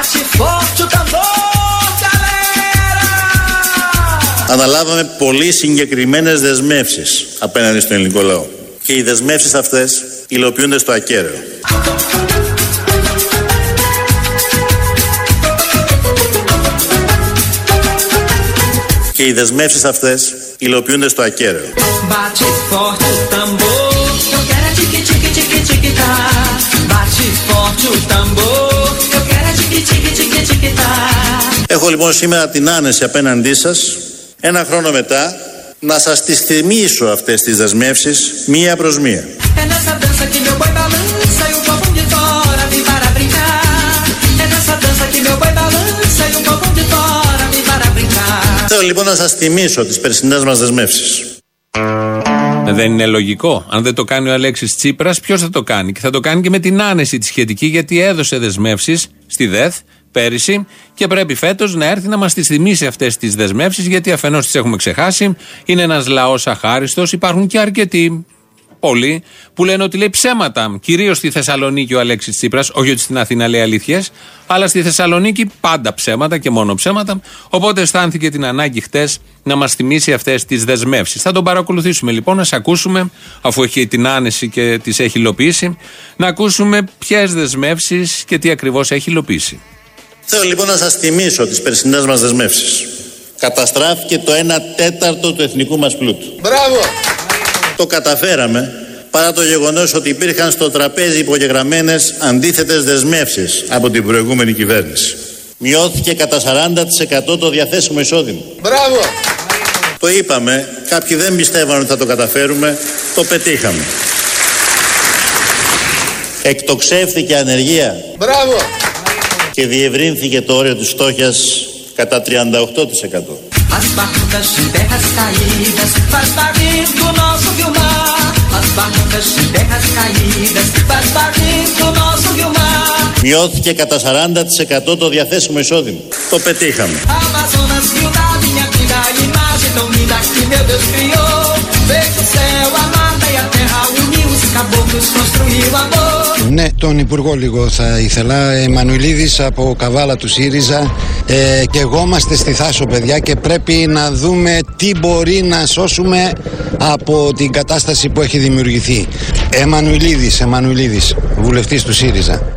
Αναλάβαμε πολύ συγκεκριμένες δεσμεύσεις απέναντι στον ελληνικό λαό. Και οι δεσμεύσεις αυτές υλοποιούνται στο ακέραιο. Και οι δεσμεύσεις αυτές υλοποιούνται στο ακέραιο. Έχω λοιπόν σήμερα την άνεση απέναντί σας, ένα χρόνο μετά, να σας τις θυμίσω αυτές τις δεσμεύσεις μία προς μία. Θέλω λοιπόν να σας θυμίσω τις περσινές μας δεσμεύσεις. Δεν είναι λογικό? Αν δεν το κάνει ο Αλέξης Τσίπρας, ποιος θα το κάνει? Και θα το κάνει και με την άνεση τη σχετική, γιατί έδωσε δεσμεύσεις στη ΔΕΘ πέρυσι και πρέπει φέτος να έρθει να μας τις θυμίσει αυτές τις δεσμεύσεις, γιατί αφενός τις έχουμε ξεχάσει, είναι ένας λαός αχάριστος, υπάρχουν και αρκετοί, πολλοί, που λένε ότι λέει ψέματα. Κυρίως στη Θεσσαλονίκη ο Αλέξης Τσίπρας, όχι ότι στην Αθήνα λέει αλήθειες, αλλά στη Θεσσαλονίκη πάντα ψέματα και μόνο ψέματα. Οπότε αισθάνθηκε την ανάγκη χτες να μας θυμίσει αυτές τις δεσμεύσεις. Θα τον παρακολουθήσουμε λοιπόν, να σε ακούσουμε, αφού έχει την άνεση και τις έχει υλοποιήσει, να ακούσουμε ποιες δεσμεύσεις και τι ακριβώς έχει υλοποιήσει. Θέλω λοιπόν να σας θυμίσω τις περσινές μας δεσμεύσεις. Καταστράφηκε το 1/4 του εθνικού μας πλούτου. Μπράβο! Το καταφέραμε παρά το γεγονός ότι υπήρχαν στο τραπέζι υπογεγραμμένες αντίθετες δεσμεύσεις από την προηγούμενη κυβέρνηση. Μειώθηκε κατά 40% το διαθέσιμο εισόδημα. Μπράβο! Το είπαμε, κάποιοι δεν πιστεύαν ότι θα το καταφέρουμε, το πετύχαμε. Εκτοξεύθηκε ανεργία. Μπράβο! Και διευρύνθηκε το όριο της φτώχειας κατά 38%. As barrancas de terras caídas faz barulho do nosso Vilmar. As barrancas de terras caídas faz barulho do nosso Vilmar. Μειώθηκε κατά 40% το διαθέσιμο εισόδημα. Το πετύχαμε. Amazonas, rio da minha vida, imagem tão linda que meu Deus criou. Veja o céu, a mata e a terra, uniu os caboclos, construiu amor. Ναι, τον Υπουργό λίγο θα ήθελα. Εμμανουηλίδης από Καβάλα του ΣΥΡΙΖΑ. Και εγώ είμαστε στη Θάσο, παιδιά, και πρέπει να δούμε τι μπορεί να σώσουμε από την κατάσταση που έχει δημιουργηθεί. Εμμανουηλίδης, βουλευτής του ΣΥΡΙΖΑ.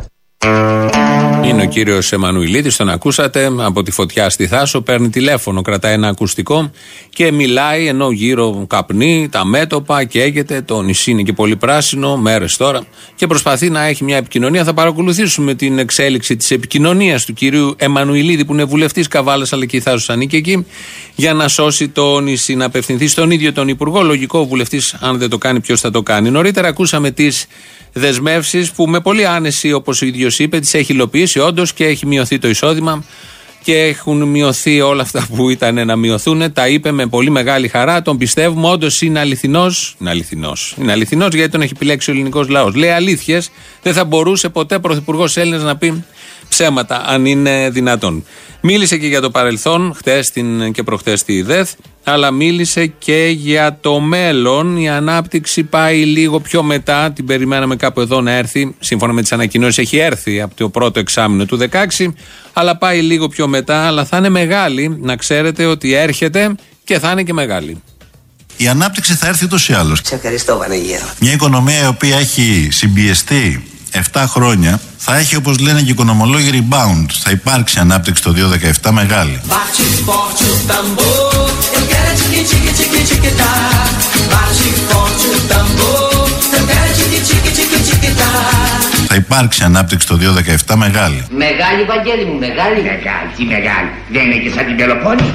Είναι ο κύριος Εμμανουηλίδης, τον ακούσατε, από τη φωτιά στη Θάσο, παίρνει τηλέφωνο, κρατάει ένα ακουστικό και μιλάει, ενώ γύρω καπνί, τα μέτωπα, καίγεται, το νησί είναι και πολύ πράσινο, μέρες τώρα, και προσπαθεί να έχει μια επικοινωνία. Θα παρακολουθήσουμε την εξέλιξη της επικοινωνίας του κυρίου Εμμανουηλίδη, που είναι βουλευτής Καβάλας, αλλά και η Θάσος ανήκει εκεί, για να σώσει το νησί, να απευθυνθεί στον ίδιο τον Υπουργό. Λογικό, ο βουλευτής, αν δεν το κάνει, ποιος θα το κάνει? Νωρίτερα ακούσαμε τις δεσμεύσεις που με πολύ άνεση, όπως ο ίδιος είπε, τις έχει υλοποιήσει όντως και έχει μειωθεί το εισόδημα και έχουν μειωθεί όλα αυτά που ήταν να μειωθούν. Τα είπε με πολύ μεγάλη χαρά, τον πιστεύουμε, όντως είναι αληθινός. Είναι αληθινός γιατί τον έχει επιλέξει ο ελληνικός λαός. Λέει αλήθειες, δεν θα μπορούσε ποτέ πρωθυπουργός Έλληνας να πει ψέματα, αν είναι δυνατόν. Μίλησε και για το παρελθόν, χτες και προχτές στη ΔΕΘ, αλλά μίλησε και για το μέλλον. Η ανάπτυξη πάει λίγο πιο μετά, την περιμέναμε κάπου εδώ να έρθει, σύμφωνα με τις ανακοινώσεις έχει έρθει από το πρώτο εξάμηνο του 2016, αλλά πάει λίγο πιο μετά, αλλά θα είναι μεγάλη, να ξέρετε ότι έρχεται και θα είναι και μεγάλη. Η ανάπτυξη θα έρθει ούτως ή άλλως. Σε ευχαριστώ, Βανίγερο. Μια οικονομία η οποία έχει συμπιεστεί 7 χρόνια θα έχει, όπως λένε και οι οικονομολόγοι, rebound. Θα υπάρξει ανάπτυξη το 2017 μεγάλη. Θα υπάρξει ανάπτυξη το 2017 μεγάλη. Μεγάλη, Βαγγέλη μου, μεγάλη. Τι μεγάλη. Δεν είναι και σαν την Πελοπόννησο.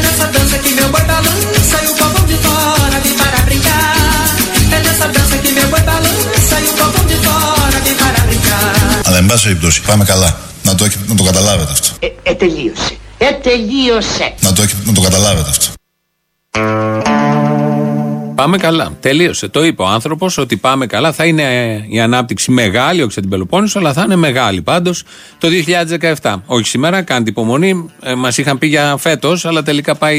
Αλλά εν πάση περιπτώσει, πάμε καλά. Να το καταλάβετε αυτό. Τελείωσε. Τελείωσε. Να το καταλάβετε αυτό. Πάμε καλά. Τελείωσε. Το είπε ο άνθρωπος ότι πάμε καλά. Θα είναι η ανάπτυξη μεγάλη, όχι σαν την Πελοπόννησο, αλλά θα είναι μεγάλη πάντως το 2017. Όχι σήμερα, κάντε υπομονή. Μας είχαν πει για φέτος, αλλά τελικά πάει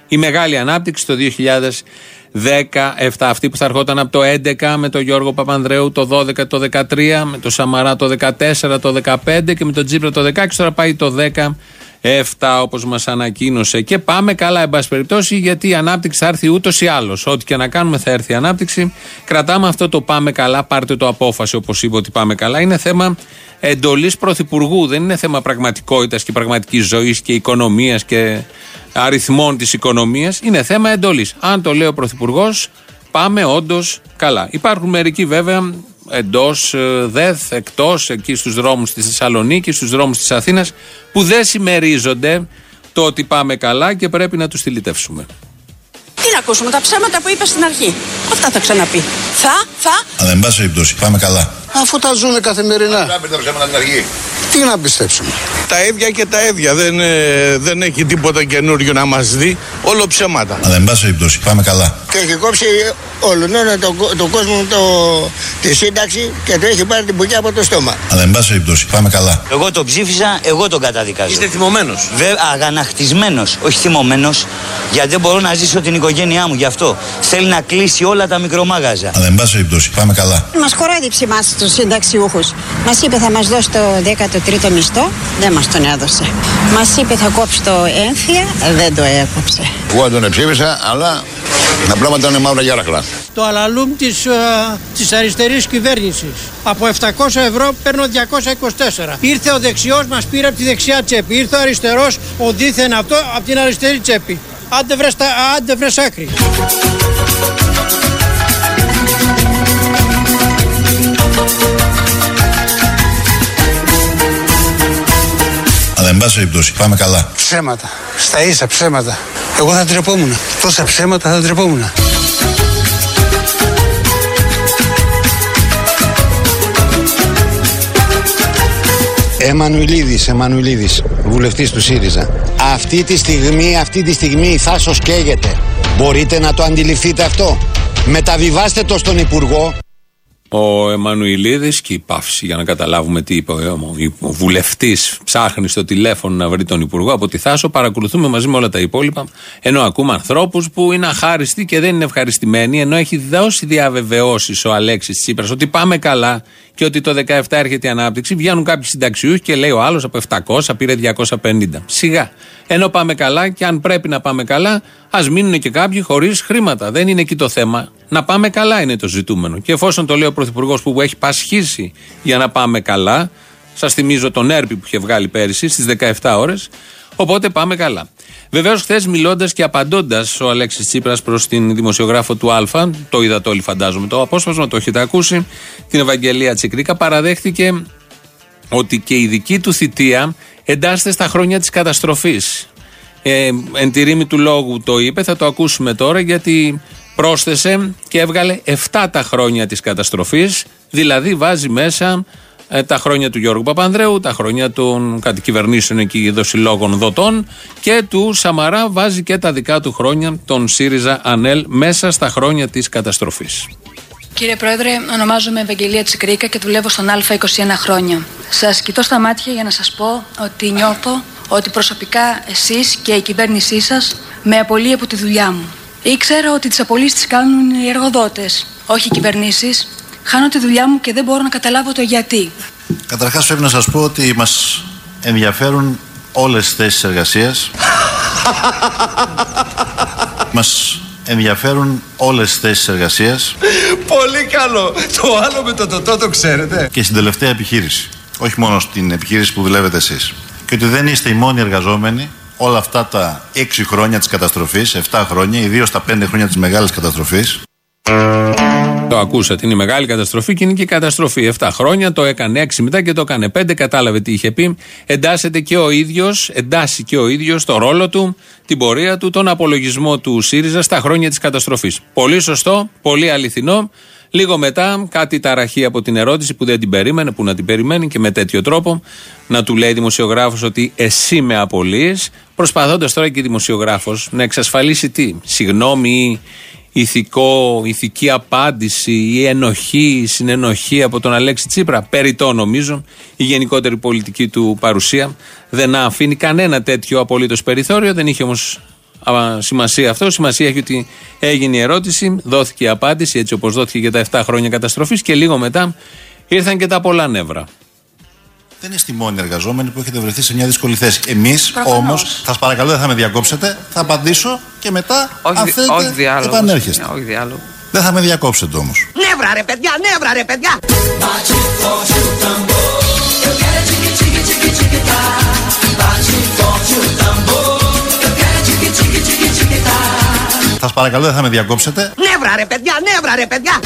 Η μεγάλη ανάπτυξη το 2017, αυτή που θα ερχόταν από το 2011 με τον Γιώργο Παπανδρέου, το 12, το 13, με τον Σαμαρά το 14, το 15 και με τον Τσίπρα το 16, τώρα πάει το 17 όπως μας ανακοίνωσε. Και πάμε καλά, εν πάση περιπτώσει, γιατί η ανάπτυξη θα έρθει ούτως ή άλλως. Ό,τι και να κάνουμε θα έρθει η ανάπτυξη. Κρατάμε αυτό το πάμε καλά, πάρτε το απόφαση, όπως είπε, ότι πάμε καλά. Είναι θέμα εντολής πρωθυπουργού, δεν είναι θέμα πραγματικότητας και πραγματικής ζωής και οικονομίας και αριθμών της οικονομίας. Είναι θέμα εντολής. Αν το λέει ο πρωθυπουργός, πάμε όντως καλά. Υπάρχουν μερικοί βέβαια εντός ΔΕΘ, εκτός, εκεί στους δρόμους της Θεσσαλονίκης, στους δρόμους της Αθήνας, που δεν συμμερίζονται το ότι πάμε καλά και πρέπει να τους στυλιτεύσουμε. Τι να ακούσουμε, τα ψέματα που είπε στην αρχή. Αυτά θα ξαναπεί. Αλλά εν πάση περιπτώσει, πάμε καλά. Αφού τα ζουνε καθημερινά. Να πει τα ψέματα στην αρχή. Τι να πιστέψουμε. Τα ίδια και τα ίδια. Δεν έχει τίποτα καινούριο να μας δει. Όλο ψέματα. Αλλά εν πάση περιπτώσει, πάμε καλά. Και έχει κόψει όλον τον κόσμο τη σύνταξη και το έχει πάρει την πουκιά από το στόμα. Αλλά εν πάση περιπτώσει, πάμε καλά. Εγώ τον ψήφισα, εγώ τον καταδικάζω. Είστε θυμωμένος? Αγανακτισμένος, όχι θυμωμένος, γιατί δεν μπορώ να ζήσω την οικογένειά μου γι' αυτό. Θέλει να κλείσει όλα τα μικρομάγαζα. Αλλά εν πάση περιπτώσει, πάμε καλά. Μας κορόιδεψε μας τους συνταξιούχους. Μας είπε θα μας δώσει το 13ο μισθό, δεν μας τον έδωσε. Μας είπε θα κόψει το έμφυα, δεν το έκοψε. Εγώ τον ψήφισα, αλλά τα πράγματα είναι μαύρα γιάραχλα. Το αλαλούμ της αριστερής κυβέρνησης. Από 700 ευρώ παίρνω 224. Ήρθε ο δεξιός, μας πήρε από τη δεξιά τσέπη. Ήρθε ο αριστερός, ο δίθεν αυτό, από την αριστερή τσέπη. Άντε βρες άκρη. Αλλά εν πάση περιπτώσει, πάμε καλά. Ψέματα. Στα ίσα ψέματα. Εγώ θα ντρεπόμουν. Τόσα ψέματα θα ντρεπόμουν. Εμμανουηλίδης, βουλευτής του ΣΥΡΙΖΑ. Αυτή τη στιγμή η Θάσος καίγεται. Μπορείτε να το αντιληφθείτε αυτό? Μεταβιβάστε το στον Υπουργό. Ο Εμμανουηλίδης και η παύση, για να καταλάβουμε τι είπε ο βουλευτής, ψάχνει στο τηλέφωνο να βρει τον Υπουργό από τη Θάσο. Παρακολουθούμε μαζί με όλα τα υπόλοιπα, ενώ ακούμε ανθρώπους που είναι αχάριστοι και δεν είναι ευχαριστημένοι, ενώ έχει δώσει διαβεβαιώσεις ο Αλέξης Τσίπρας ότι πάμε καλά και ότι το 17 έρχεται η ανάπτυξη. Βγαίνουν κάποιοι συνταξιούχοι και λέει ο άλλος από 700 πήρε 250. Σιγά. Ενώ πάμε καλά, και αν πρέπει να πάμε καλά, ας μείνουν και κάποιοι χωρίς χρήματα. Δεν είναι εκεί το θέμα. Να πάμε καλά είναι το ζητούμενο. Και εφόσον το λέει ο Πρωθυπουργός που έχει πασχίσει για να πάμε καλά, σας θυμίζω τον έρπη που είχε βγάλει πέρυσι στις 17 ώρες, οπότε πάμε καλά. Βεβαίως, χθες μιλώντας και απαντώντας ο Αλέξης Τσίπρας προς την δημοσιογράφο του Α, το είδατε όλοι φαντάζομαι το απόσπασμα, το έχετε ακούσει, την Ευαγγελία Τσικρίκα, παραδέχτηκε ότι και η δική του θητεία εντάσσεται στα χρόνια της καταστροφής. Εν τη ρήμη του λόγου το είπε, θα το ακούσουμε τώρα, γιατί πρόσθεσε και έβγαλε 7 τα χρόνια της καταστροφής, δηλαδή βάζει μέσα τα χρόνια του Γιώργου Παπανδρέου, τα χρόνια των κατοκυβερνήσεων εκεί δοσιλόγων δοτών, και του Σαμαρά βάζει και τα δικά του χρόνια, των ΣΥΡΙΖΑ ΑΝΕΛ, μέσα στα χρόνια της καταστροφής. Κύριε Πρόεδρε, ονομάζομαι Ευαγγελία Τσικρίκα και δουλεύω στον Α 21 χρόνια. Σας κοιτώ στα μάτια για να σας πω ότι νιώθω ότι προσωπικά εσείς και η κυβέρνησή σας με απολύει από τη δουλειά μου. Ήξερα ότι τις απολύσεις τις κάνουν οι εργοδότες, όχι οι κυβερνήσεις. Χάνω τη δουλειά μου και δεν μπορώ να καταλάβω το γιατί. Καταρχάς πρέπει να σας πω ότι μας ενδιαφέρουν όλες τις θέσεις εργασίας. Μας ενδιαφέρουν όλες τις θέσεις εργασίας. Πολύ καλό. Το άλλο με το τοτό το ξέρετε. Και στην τελευταία επιχείρηση. Όχι μόνο στην επιχείρηση που δουλεύετε εσείς. Και ότι δεν είστε οι μόνοι εργαζόμενοι όλα αυτά τα 6 χρόνια της καταστροφής, 7 χρόνια, ιδίως τα 5 χρόνια της μεγάλης καταστροφής. Το ακούσατε, είναι η μεγάλη καταστροφή και είναι και η καταστροφή. 7 χρόνια, το έκανε 6 μετά και το έκανε 5. Κατάλαβε τι είχε πει. Εντάσσει και ο ίδιος το ρόλο του, την πορεία του, τον απολογισμό του ΣΥΡΙΖΑ στα χρόνια της καταστροφής. Πολύ σωστό, πολύ αληθινό. Λίγο μετά, κάτι ταραχή από την ερώτηση που δεν την περίμενε, που να την περιμένει, και με τέτοιο τρόπο να του λέει δημοσιογράφος ότι εσύ με απολύεις, προσπαθώντας τώρα και δημοσιογράφος να εξασφαλίσει τι, συγγνώμη, ηθική απάντηση ή ενοχή, συνενοχή από τον Αλέξη Τσίπρα. Περιττό νομίζω, η γενικότερη πολιτική του παρουσία δεν αφήνει κανένα τέτοιο απολύτως περιθώριο. Δεν είχε όμως σημασία αυτό. Σημασία έχει ότι έγινε η ερώτηση, δόθηκε η απάντηση, έτσι όπως δόθηκε για τα 7 χρόνια καταστροφής, και λίγο μετά ήρθαν και τα πολλά νεύρα. Δεν είστε οι μόνοι εργαζόμενοι που έχετε βρεθεί σε μια δύσκολη θέση. Εμείς όμως, θα σας παρακαλώ, δεν θα με διακόψετε, θα απαντήσω και μετά, αν θέλετε, επανέρχεστε. Δεν θα με διακόψετε όμως. Νεύρα ρε παιδιά, νεύρα ρε παιδιά! Θα σας παρακαλώ, δεν θα με διακόψετε. Νεύρα ρε παιδιά, νεύρα ρε παιδιά!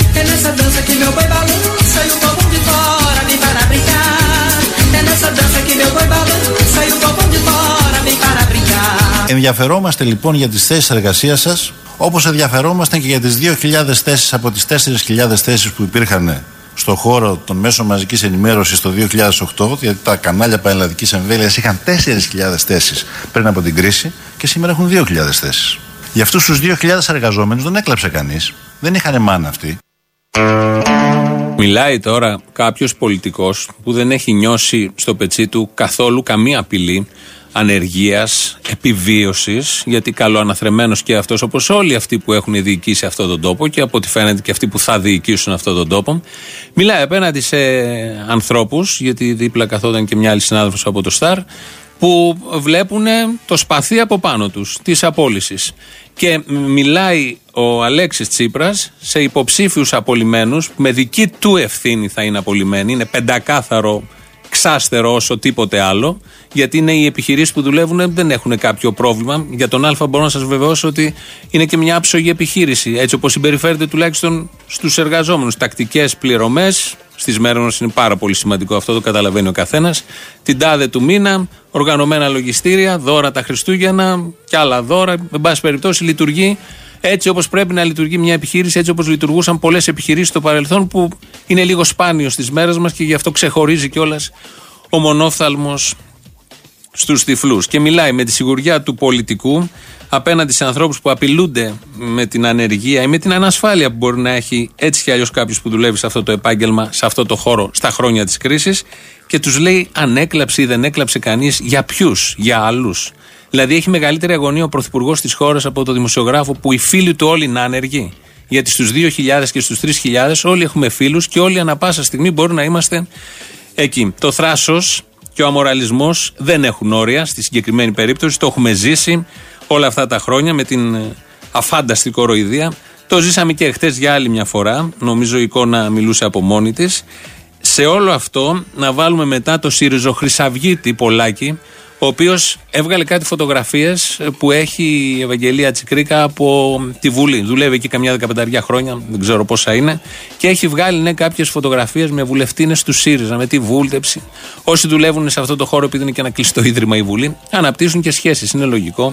Ενδιαφερόμαστε λοιπόν για τις θέσεις εργασίας σας, όπως ενδιαφερόμαστε και για τις 2.000 θέσεις από τις 4.000 θέσεις που υπήρχαν στον χώρο των μέσων μαζικής ενημέρωσης το 2008, γιατί τα κανάλια πανελλαδικής εμβέλειας είχαν 4.000 θέσεις πριν από την κρίση και σήμερα έχουν 2.000 θέσεις. Για αυτούς τους 2.000 εργαζόμενους δεν έκλαψε κανείς, δεν είχαν μάνα αυτοί. Μιλάει τώρα κάποιος πολιτικός που δεν έχει νιώσει στο πετσί του καθόλου καμία απειλή ανεργίας, επιβίωσης, γιατί καλοαναθρεμένος και αυτός, όπως όλοι αυτοί που έχουν διοικήσει αυτόν τον τόπο και από ό,τι φαίνεται και αυτοί που θα διοικήσουν αυτόν τον τόπο. Μιλάει απέναντι σε ανθρώπους, γιατί δίπλα καθόταν και μια άλλη συνάδελφος από το Σταρ, που βλέπουν το σπαθί από πάνω τους της απόλυσης. Και μιλάει ο Αλέξης Τσίπρας σε υποψήφιους απολυμένους που με δική του ευθύνη θα είναι απολυμένοι. Είναι πεντακάθαρο, ξάστερο όσο τίποτε άλλο, γιατί είναι οι επιχειρήσεις που δουλεύουν, δεν έχουν κάποιο πρόβλημα. Για τον Α μπορώ να σας βεβαιώσω ότι είναι και μια άψογη επιχείρηση, έτσι όπως συμπεριφέρεται τουλάχιστον στους εργαζόμενους. Τακτικές πληρωμές, στις μέρες μας είναι πάρα πολύ σημαντικό αυτό, το καταλαβαίνει ο καθένας. Την τάδε του μήνα, οργανωμένα λογιστήρια, δώρα τα Χριστούγεννα και άλλα δώρα. Εν πάση περιπτώσει, λειτουργεί έτσι όπως πρέπει να λειτουργεί μια επιχείρηση, έτσι όπως λειτουργούσαν πολλές επιχειρήσεις στο παρελθόν, που είναι λίγο σπάνιο στις μέρες μας και γι' αυτό ξεχωρίζει κιόλας ο μονόφθαλμος στους τυφλούς. Και μιλάει με τη σιγουριά του πολιτικού απέναντι σε ανθρώπους που απειλούνται με την ανεργία ή με την ανασφάλεια που μπορεί να έχει έτσι κι αλλιώς κάποιος που δουλεύει σε αυτό το επάγγελμα, σε αυτό το χώρο, στα χρόνια της κρίσης, και τους λέει αν έκλαψε ή δεν έκλαψε κανείς, για ποιους, για άλλους. Δηλαδή έχει μεγαλύτερη αγωνία ο πρωθυπουργός της χώρας από το δημοσιογράφο που οι φίλοι του όλοι είναι άνεργοι. Γιατί στους 2.000 και στους 3.000 όλοι έχουμε φίλους και όλοι ανά πάσα στιγμή μπορεί να είμαστε εκεί. Το θράσος και ο αμοραλισμός δεν έχουν όρια στη συγκεκριμένη περίπτωση. Το έχουμε ζήσει όλα αυτά τα χρόνια με την αφάνταστη κοροϊδία. Το ζήσαμε και χτες για άλλη μια φορά. Νομίζω η εικόνα μιλούσε από μόνη της. Σε όλο αυτό να βάλουμε μετά το Συριζοχρυσαυγίτη Πολάκη, ο οποίος έβγαλε κάτι φωτογραφίες που έχει η Ευαγγελία Τσικρίκα από τη Βουλή. Δουλεύει εκεί καμιά 15 χρόνια, δεν ξέρω πόσα είναι, και έχει βγάλει κάποιες φωτογραφίες με βουλευτίνες του ΣΥΡΙΖΑ, με τη βούλτεψη. Όσοι δουλεύουν σε αυτό το χώρο, επειδή είναι και ένα κλειστό ίδρυμα η Βουλή, αναπτύσσουν και σχέσεις, είναι λογικό.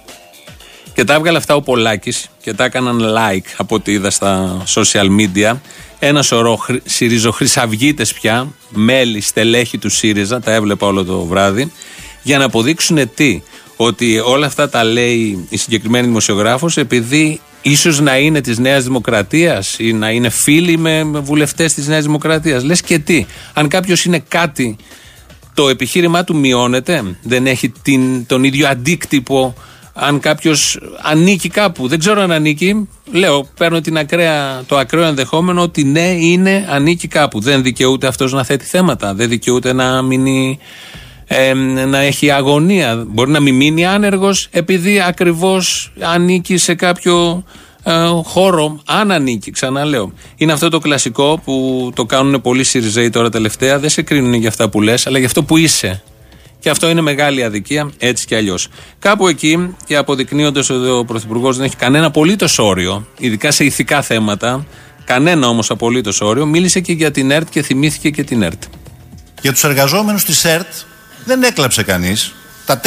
Και τα έβγαλε αυτά ο Πολάκης και τα έκαναν like από ό,τι είδα στα social media. Ένα σωρό συριζοχρυσαυγίτες πια, μέλη, στελέχη του ΣΥΡΙΖΑ, τα έβλεπα όλο το βράδυ, για να αποδείξουν τι, ότι όλα αυτά τα λέει η συγκεκριμένη δημοσιογράφος επειδή ίσως να είναι της Νέας Δημοκρατίας ή να είναι φίλοι με βουλευτές της Νέας Δημοκρατίας. Λες και τι, αν κάποιος είναι κάτι, το επιχείρημά του μειώνεται, δεν έχει τον ίδιο αντίκτυπο. Αν κάποιος ανήκει κάπου, δεν ξέρω αν ανήκει, λέω, παίρνω το ακραίο ενδεχόμενο ότι ναι, ανήκει κάπου. Δεν δικαιούται αυτός να θέτει θέματα, δεν δικαιούται να μείνει, να έχει αγωνία. Μπορεί να μην μείνει άνεργος επειδή ακριβώς ανήκει σε κάποιο χώρο, αν ανήκει, ξαναλέω. Είναι αυτό το κλασικό που το κάνουν πολλοί ΣΥΡΙΖΑΙ τώρα τελευταία, δεν σε κρίνουν για αυτά που λες, αλλά για αυτό που είσαι. Και αυτό είναι μεγάλη αδικία, έτσι κι αλλιώς. Κάπου εκεί, και αποδεικνύοντας ότι ο Πρωθυπουργός δεν έχει κανένα απολύτως όριο, ειδικά σε ηθικά θέματα, κανένα όμως απολύτως όριο, μίλησε και για την ΕΡΤ και θυμήθηκε και την ΕΡΤ. Για τους εργαζόμενους της ΕΡΤ δεν έκλαψε κανείς. Τα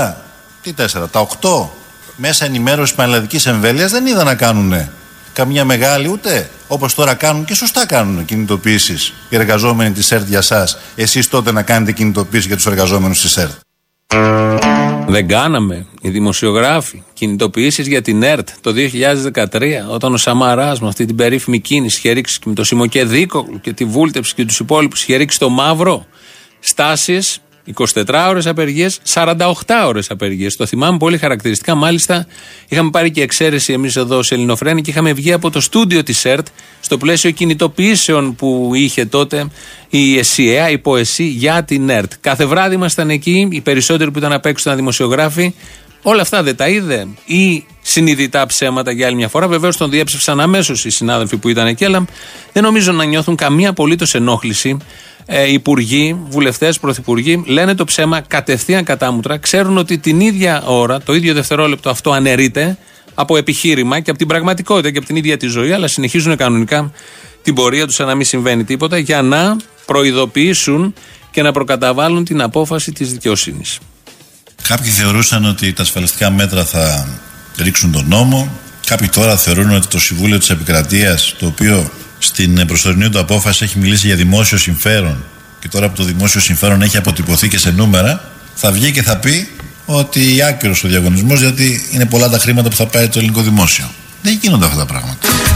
8 μέσα ενημέρωσης πανελλαδικής εμβέλειας δεν είδα να κάνουν καμιά μεγάλη, ούτε όπως τώρα κάνουν, και σωστά κάνουν κινητοποιήσεις οι εργαζόμενοι της ΕΡΤ για σας. Εσείς τότε να κάνετε κινητοποίηση για τους εργαζόμενους της ΕΡΤ. Δεν κάναμε οι δημοσιογράφοι κινητοποιήσεις για την ΕΡΤ το 2013, όταν ο Σαμαράς με αυτή την περίφημη κίνηση είχε ρίξει και με το Σιμοκέ Δίκογλου και τη βούλτεψη και τους υπόλοιπους είχε ρίξει το μαύρο. Στάσεις 24 ώρες απεργίες, 48 ώρες απεργίες. Το θυμάμαι πολύ χαρακτηριστικά. Μάλιστα, είχαμε πάρει και εξαίρεση εμείς εδώ σε Ελληνοφρένη και είχαμε βγει από το στούντιο της ΕΡΤ στο πλαίσιο κινητοποιήσεων που είχε τότε η ΕΣΥΑ, η ΠΟΕΣΥ για την ΕΡΤ. Κάθε βράδυ ήμασταν εκεί, οι περισσότεροι που ήταν απ' έξω ήταν δημοσιογράφοι. Όλα αυτά δεν τα είδε ή συνειδητά ψέματα για άλλη μια φορά? Βεβαίως τον διέψευσαν αμέσως οι συνάδελφοι που ήταν εκεί, αλλά δεν νομίζω να νιώθουν καμία απολύτως ενόχληση. Υπουργοί, βουλευτές, πρωθυπουργοί λένε το ψέμα κατευθείαν κατάμουτρα. Ξέρουν ότι την ίδια ώρα, το ίδιο δευτερόλεπτο αυτό αναιρείται από επιχείρημα και από την πραγματικότητα και από την ίδια τη ζωή, αλλά συνεχίζουν κανονικά την πορεία τους σαν να μην συμβαίνει τίποτα, για να προειδοποιήσουν και να προκαταβάλουν την απόφαση της δικαιοσύνης. Κάποιοι θεωρούσαν ότι τα ασφαλιστικά μέτρα θα ρίξουν τον νόμο. Κάποιοι τώρα θεωρούν ότι το Συμβούλιο της Επικρατείας, το οποίο στην προσωρινή του απόφαση έχει μιλήσει για δημόσιο συμφέρον και τώρα που το δημόσιο συμφέρον έχει αποτυπωθεί και σε νούμερα, θα βγει και θα πει ότι άκυρος ο διαγωνισμός, γιατί είναι πολλά τα χρήματα που θα πάρει το ελληνικό δημόσιο. Δεν γίνονται αυτά τα πράγματα.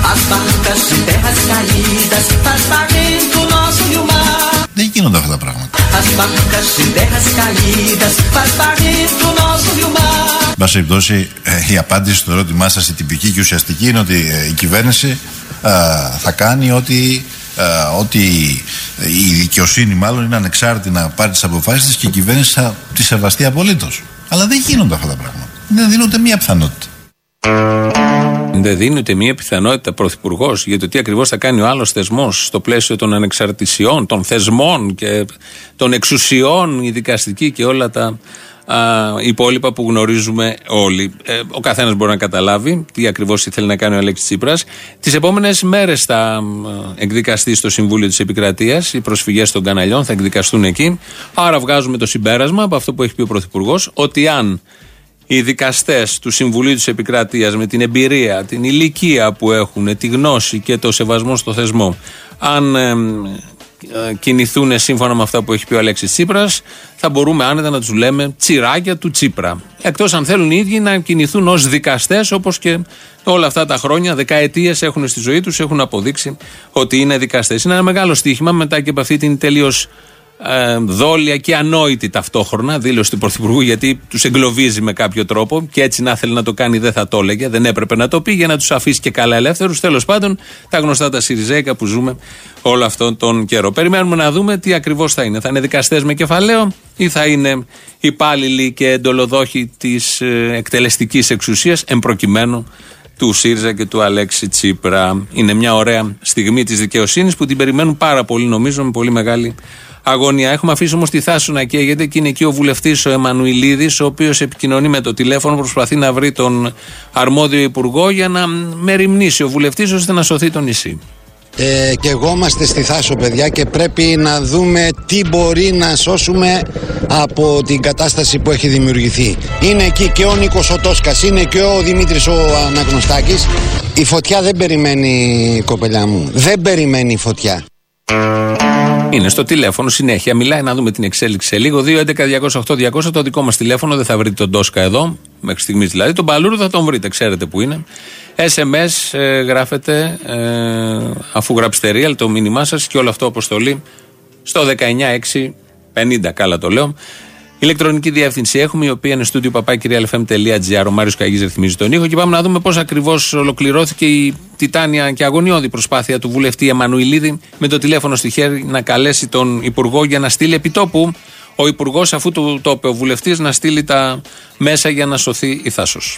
Δεν γίνονται αυτά τα πράγματα. Εν πάση περιπτώσει, η απάντηση στο ερώτημά σας, η τυπική και ουσιαστική, είναι ότι η κυβέρνηση θα κάνει ότι η δικαιοσύνη μάλλον είναι ανεξάρτητη να πάρει τις αποφάσεις της και η κυβέρνηση θα τις σεβαστεί απολύτως. Αλλά δεν γίνονται αυτά τα πράγματα. Δεν δίνουν ούτε μία πιθανότητα. Δεν δίνει ούτε μία πιθανότητα πρωθυπουργός για το τι ακριβώς θα κάνει ο άλλος θεσμός στο πλαίσιο των ανεξαρτησιών, των θεσμών και των εξουσιών, η δικαστική και όλα τα υπόλοιπα που γνωρίζουμε όλοι. Ο καθένας μπορεί να καταλάβει τι ακριβώς ήθελε να κάνει ο Αλέξης Τσίπρας. Τις επόμενες μέρες θα εκδικαστεί στο Συμβούλιο της Επικρατείας, οι προσφυγές των καναλιών θα εκδικαστούν εκεί. Άρα βγάζουμε το συμπέρασμα από αυτό που έχει πει ο πρωθυπουργός, ότι αν οι δικαστές του Συμβουλίου της Επικρατείας, με την εμπειρία, την ηλικία που έχουν, τη γνώση και το σεβασμό στο θεσμό, αν κινηθούν σύμφωνα με αυτά που έχει πει ο Αλέξης Τσίπρας, θα μπορούμε άνετα να τους λέμε τσιράκια του Τσίπρα. Εκτός αν θέλουν οι ίδιοι να κινηθούν ως δικαστές, όπως και όλα αυτά τα χρόνια, δεκαετίες έχουν στη ζωή τους, έχουν αποδείξει ότι είναι δικαστές. Είναι ένα μεγάλο στοίχημα μετά και από αυτή την τελείως δόλια και ανόητη ταυτόχρονα δήλωση του Πρωθυπουργού, γιατί τους εγκλωβίζει με κάποιο τρόπο και έτσι να θέλει να το κάνει δεν θα το έλεγε, δεν έπρεπε να το πει για να τους αφήσει και καλά ελεύθερους. Τέλος πάντων, τα γνωστά τα Σιριζέικα που ζούμε όλο αυτόν τον καιρό. Περιμένουμε να δούμε τι ακριβώς θα είναι. Θα είναι δικαστές με κεφαλαίο ή θα είναι υπάλληλοι και εντολοδόχοι της εκτελεστικής εξουσίας, εμπροκειμένου του ΣΥΡΙΖΑ και του Αλέξη Τσίπρα. Είναι μια ωραία στιγμή της δικαιοσύνης που την περιμένουν πάρα πολύ, νομίζω, με πολύ μεγάλη αγωνία. Έχουμε αφήσει όμως τη Θάσο να καίγεται και είναι εκεί ο βουλευτής ο Εμμανουηλίδης, ο οποίος επικοινωνεί με το τηλέφωνο, προσπαθεί να βρει τον αρμόδιο υπουργό για να μεριμνήσει ο βουλευτής ώστε να σωθεί το νησί. Και εγώ είμαστε στη Θάσο, παιδιά, και πρέπει να δούμε τι μπορεί να σώσουμε από την κατάσταση που έχει δημιουργηθεί. Είναι εκεί και ο Νίκος ο Τόσκας, είναι και ο Δημήτρης ο Αναγνωστάκης. Η φωτιά δεν περιμένει, κοπελιά μου, δεν περιμένει η φωτιά. Είναι στο τηλέφωνο συνέχεια, μιλάει, να δούμε την εξέλιξη σε λίγο. 2.11.208.200 το δικό μας τηλέφωνο, δεν θα βρείτε τον Τόσκα εδώ, μέχρι στιγμής δηλαδή. Τον Παλούρου θα τον βρείτε, ξέρετε που είναι. SMS γράφετε, αφού γραψτερία, το μήνυμά σας και όλο αυτό αποστολή στο 19650, καλά το λέω. Ηλεκτρονική διεύθυνση έχουμε, η οποία είναι studio@realfm.gr. Ο Μάριος Καγής ρυθμίζει τον ήχο και πάμε να δούμε πώς ακριβώς ολοκληρώθηκε η τιτάνια και αγωνιώδη προσπάθεια του βουλευτή Εμμανουηλίδη με το τηλέφωνο στη χέρι να καλέσει τον Υπουργό για να στείλει επιτόπου ο Υπουργός, αφού του το είπε ο βουλευτής, να στείλει τα μέσα για να σωθεί η Θάσος.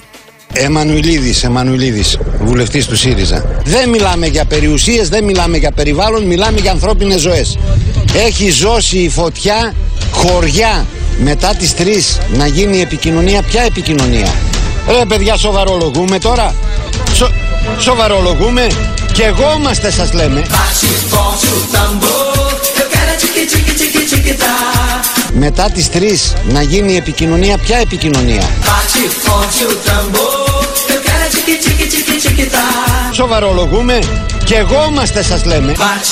Εμμανουηλίδης, βουλευτής του ΣΥΡΙΖΑ. Δεν μιλάμε για περιουσίες, δεν μιλάμε για περιβάλλον, μιλάμε για ανθρώπινες ζωές. Έχει ζώσει η φωτιά χωριά. Μετά τις 3 να γίνει επικοινωνία. Ποια επικοινωνία? Ρε παιδιά, σοβαρολογούμε τώρα. Σοβαρολογούμε. Και εγώ είμαστε, σας λέμε. Μετά τις 3 να γίνει επικοινωνία. Ποια επικοινωνία? Σοβαρολογούμε. Και εγώ είμαστε, σας λέμε.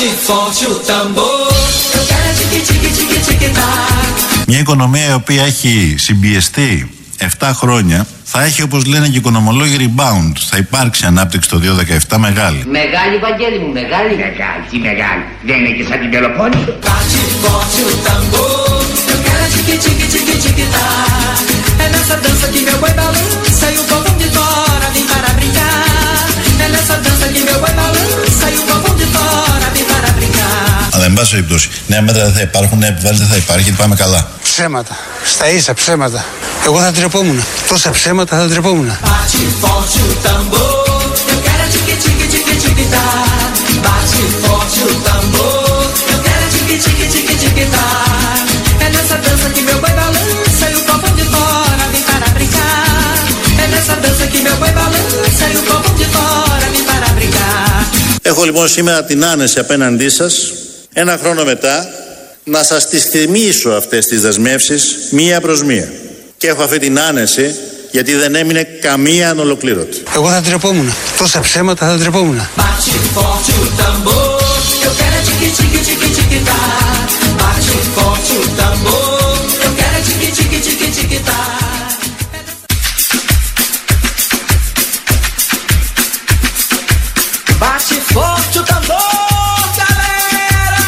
Μια οικονομία η οποία έχει συμπιεστεί 7 χρόνια θα έχει, όπως λένε και οι οικονομολόγοι, rebound. Θα υπάρξει ανάπτυξη το 2017 μεγάλη. Μεγάλη, Βαγγέλη μου, μεγάλη. Μεγάλη, τι μεγάλη. Δεν είναι και σαν την Πελοπόννησο. tique tique tique tique tá. É nessa dança que meu boi balança e o povão de fora vem para brincar. É nessa dança que meu boi balança e o povão de fora vem para brincar. Αλλά εν πάση περιπτώσει, νέα μέτρα δεν θα υπάρχουν, νέα επιβάλληση δεν θα υπάρχει, γιατί πάμε καλά. Ψέματα. Στα ίσα ψέματα. Εγώ θα τρεπόμουν. Τόσα ψέματα θα τρεπόμουν. Bate forte o tambor, eu quero tique tique tique tique tá. Bate forte o tambor, eu quero tique tique tique tique tá. É nessa dança que meu boi balança e o povão de fora vem para brincar. É nessa dança que meu boi balança e o povão de fora vem para brincar. Έχω λοιπόν σήμερα την άνεση απέναντί σας, ένα χρόνο μετά, να σας τις θυμίσω αυτές τις δεσμεύσεις μία προς μία. Και έχω αυτή την άνεση γιατί δεν έμεινε καμία ανολοκλήρωτη. Εγώ θα τρεπόμουν. Τόσα ψέματα θα τρεπόμουν. Bate forte o tambor, eu quero tique tique tique tique tá. Bate forte o tambor, eu quero tique tique tique tique tá. Bate forte o tambor, galera!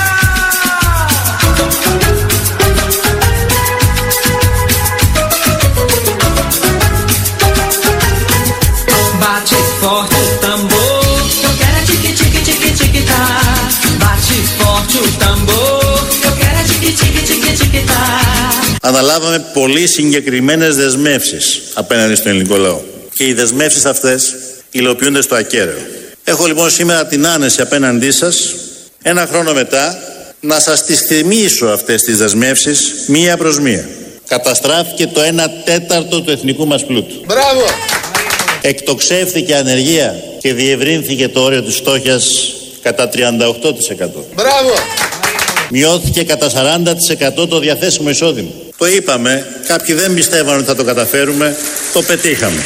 Bate forte o tambor, eu quero tique tique tique tique tá. Bate forte o tambor, eu quero tique tique tique tique tá. Αναλάβαμε πολύ συγκεκριμένες δεσμεύσεις απέναντι στον ελληνικό λαό. Και οι δεσμεύσεις αυτές υλοποιούνται στο ακέραιο. Έχω λοιπόν σήμερα την άνεση απέναντί σας, ένα χρόνο μετά, να σας τις θυμίσω αυτές τις δεσμεύσεις μία προς μία. Καταστράφηκε το 1/4 του εθνικού μας πλούτου. Μπράβο! Εκτοξεύθηκε ανεργία και διευρύνθηκε το όριο της φτώχειας κατά 38%. Μπράβο! Μειώθηκε κατά 40% το διαθέσιμο εισόδημα. Το είπαμε, κάποιοι δεν πιστεύαν ότι θα το καταφέρουμε, το πετύχαμε.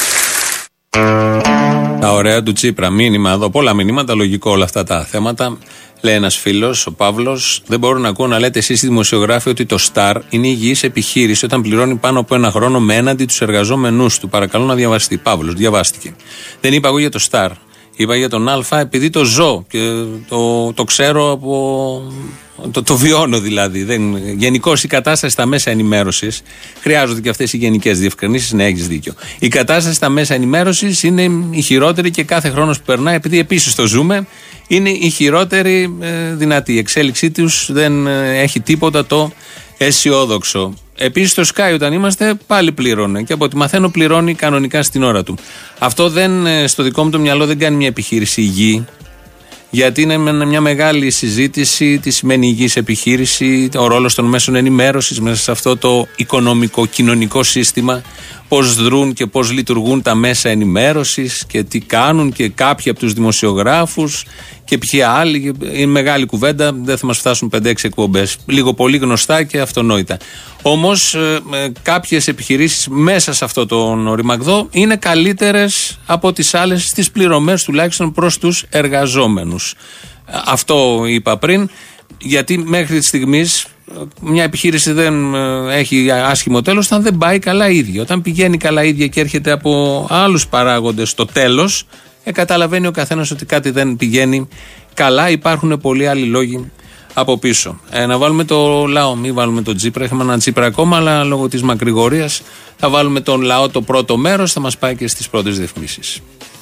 Τα ωραία του Τσίπρα, μήνυμα εδώ, πολλά μηνύματα, λογικό όλα αυτά τα θέματα. Λέει ένας φίλος, ο Παύλος, δεν μπορώ να ακούω να λέτε εσείς οι δημοσιογράφοι ότι το Star είναι υγιής επιχείρηση όταν πληρώνει πάνω από ένα χρόνο με έναντι τους εργαζόμενούς του. Παρακαλώ να διαβαστεί. Παύλος, διαβάστηκε. Δεν είπα εγώ για το Star. Είπα για τον Α επειδή το ζω και το ξέρω από. Το βιώνω δηλαδή. Γενικώς η κατάσταση στα μέσα ενημέρωσης, χρειάζονται και αυτές οι γενικές διευκρινήσεις, ναι, έχεις δίκιο. Η κατάσταση στα μέσα ενημέρωσης είναι η χειρότερη και κάθε χρόνος που περνάει, επειδή επίσης το ζούμε, είναι η χειρότερη δυνατή. Η εξέλιξή τους δεν έχει τίποτα το αισιόδοξο. Επίσης το Sky όταν είμαστε πάλι πλήρωνε και από ό,τι μαθαίνω πληρώνει κανονικά στην ώρα του. Αυτό στο δικό μου το μυαλό δεν κάνει μια επιχείρηση υγιή, γιατί είναι μια μεγάλη συζήτηση τι σημαίνει υγιής επιχείρηση, ο ρόλος των μέσων ενημέρωσης μέσα σε αυτό το οικονομικό κοινωνικό σύστημα, πώς δρούν και πώς λειτουργούν τα μέσα ενημέρωσης και τι κάνουν και κάποιοι από τους δημοσιογράφους και ποιοι άλλοι. Είναι μεγάλη κουβέντα, δεν θα μας φτάσουν 5-6 εκπομπές. Λίγο πολύ γνωστά και αυτονόητα. Όμως κάποιες επιχειρήσεις μέσα σε αυτό τον ρημαγδό είναι καλύτερες από τις άλλες στις πληρωμές τουλάχιστον προς τους εργαζόμενους. Αυτό είπα πριν, γιατί μέχρι τη στιγμής μια επιχείρηση δεν έχει άσχημο τέλος όταν δεν πάει καλά ίδια. Όταν πηγαίνει καλά ίδια και έρχεται από άλλους παράγοντες στο τέλος, καταλαβαίνει ο καθένας ότι κάτι δεν πηγαίνει καλά. Υπάρχουν πολλοί άλλοι λόγοι από πίσω. Να βάλουμε το λαό, μην βάλουμε τον Τσίπρα. Έχουμε έναν Τσίπρα ακόμα, αλλά λόγω της μακρηγορίας θα βάλουμε τον λαό το πρώτο μέρος, θα μας πάει και στις πρώτες διαφημίσεις.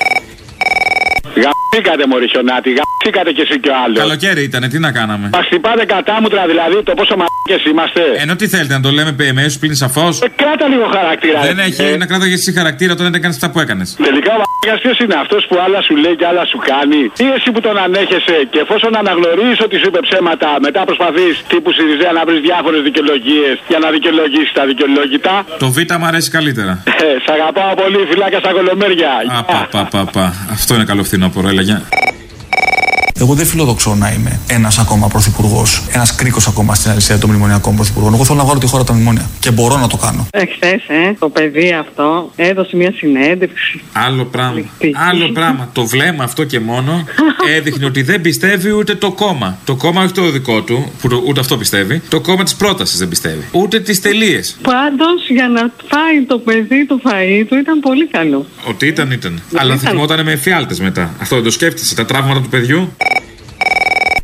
Γαμπήκατε μωρή χιονάτη, γαμπήκατε κι εσύ κι ο άλλος. Καλοκαίρι ήτανε, τι να κάναμε. Μας χτυπάτε κατάμουτρα δηλαδή το πόσο μαλάκες είμαστε. Ενώ τι θέλετε να το λέμε PMS πλην σαφώς. Κράτα λίγο χαρακτήρα. Δεν έχει να κράταγες εσύ χαρακτήρα όταν δεν έκανες αυτά που έκανες. Τελικά ο μαλάκας ποιος είναι, αυτός που άλλα σου λέει και άλλα σου κάνει, ή εσύ που τον ανέχεσαι και εφόσον αναγνωρίζεις ότι σου είπε ψέματα, μετά προσπαθείς τύπου Σιριζέα να βρεις διάφορες δικαιολογίες για να δικαιολογήσεις τα δικαιολόγητα. Το Β μ' αρέσει καλύτερα. Σ' αγαπάω πολύ, φυλάκια στα κολομέρια. Αυτό είναι καλό φθινόπωρο, έλαγε. Εγώ δεν φιλοδοξώ να είμαι ένας ακόμα πρωθυπουργός, ένας κρίκος ακόμα στην αλυσίδα των μνημονιακών πρωθυπουργών. Εγώ θέλω να βγάλω τη χώρα από τα μνημόνια και μπορώ να το κάνω. Εχθές, το παιδί αυτό έδωσε μια συνέντευξη. Άλλο πράγμα. Άλλο πράγμα. Το βλέμμα αυτό και μόνο έδειχνε ότι δεν πιστεύει ούτε το κόμμα. Το κόμμα όχι το δικό του, που ούτε αυτό πιστεύει. Το κόμμα της πρότασης δεν πιστεύει. Ούτε τις τελείες. Πάντως για να φάει το παιδί το φαΐ του ήταν πολύ καλό. Ότι ήταν. Αλλά θυμόταν με εφιάλτες μετά. Αυτό δεν το σκέφτεσαι, τα τραύματα του παιδιού.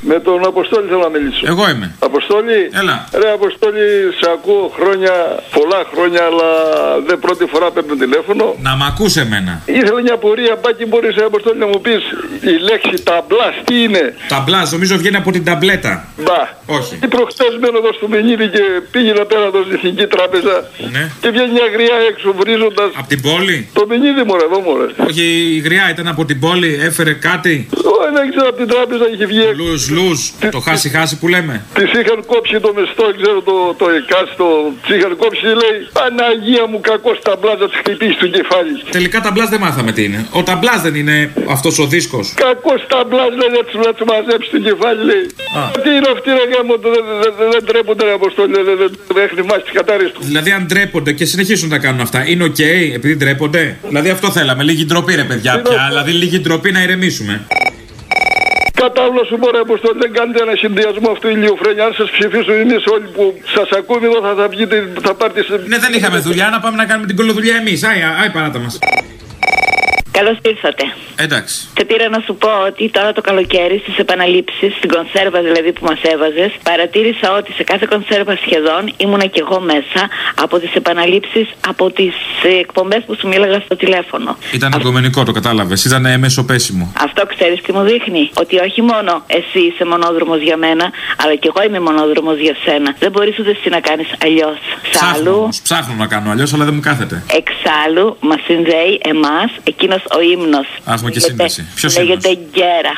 Με τον Αποστόλη θέλω να μιλήσω. Εγώ είμαι. Αποστόλη. Έλα. Ρε Αποστόλη, σε ακούω πολλά χρόνια, αλλά δεν πρώτη φορά παίρνω τηλέφωνο. Να μ' ακούς εμένα. Ήθελα μια πορεία, Μπάκη, μπορείς Αποστόλη να μου πεις η λέξη ταμπλάς τι είναι? Ταμπλάς, νομίζω βγαίνει από την ταμπλέτα. Μπα. Όχι. Προχτές μένω εδώ στο Μενίδη και πήγαινα πέρα εδώ στην Εθνική Τράπεζα. Ναι. Και βγαίνει μια γριά έξω βρίζοντας. Από την πόλη? Το Μενίδη μωρέ, εδώ μωρέ. Όχι, η γριά ήταν από την πόλη, έφερε κάτι. Δεν ξέρω, από την τράπεζα είχε βγει. Λουζ, το χάσει που λέμε. Της είχαν κόψει το μεστό, ξέρω το εκάστο. Της είχαν κόψει, λέει Παναγία μου, κακός ταμπλάς να της χτυπήσει το κεφάλι. Τελικά ταμπλάς δεν μάθαμε τι είναι. Ο ταμπλάς δεν είναι αυτός ο δίσκος. Κακός ταμπλάς, λέει, να του μαζέψει το κεφάλι, λέει. Τι είναι αυτή, ρε γάμο, δεν τρέπονται, ρε Αποστόλη, δεν έχει θυμάσει τις κατάρρες του. Δηλαδή, αν ντρέπονται και συνεχίσουν να κάνουν αυτά, είναι οκ, επειδή ντρέπονται. Δηλαδή, αυτό θέλαμε. Λίγη ντροπή, ρε παιδιά, πια. Δηλαδή, λίγη ντροπή να ηρεμήσουμε. Κατάβλα σου μωρέ Αποστόλη, δεν κάνετε ένα συνδυασμό αυτού ηλιοφρένια. Αν σας ψηφίσουν εμείς όλοι που σας ακούμε εδώ θα βγείτε, θα πάρετε... Ναι, δεν είχαμε δουλειά, να πάμε να κάνουμε την κολοδουλειά εμείς. Άι παράτα μας. Καλώς ήρθατε. Εντάξει. Και πήρα να σου πω ότι τώρα το καλοκαίρι στις επαναλήψεις, στην κονσέρβα δηλαδή που μας έβαζες, παρατήρησα ότι σε κάθε κονσέρβα σχεδόν ήμουνα κι εγώ μέσα από τις επαναλήψεις, από τις εκπομπές που σου μίλαγα στο τηλέφωνο. Ήταν αγκομενικό, το κατάλαβες. Ήταν μεσοπέσιμο. Αυτό ξέρεις τι μου δείχνει? Ότι όχι μόνο εσύ είσαι μονόδρομος για μένα, αλλά κι εγώ είμαι μονόδρομος για σένα. Δεν μπορείς ούτε εσύ να κάνεις αλλιώς. Ψάχνω να κάνω αλλιώς, αλλά δεν μου κάθεται. Εξάλλου, μας συνδέει εμάς εκείνος ο ύμνος. Έχουμε και σύνδεση. Ποιος λέγεται Γκέρα.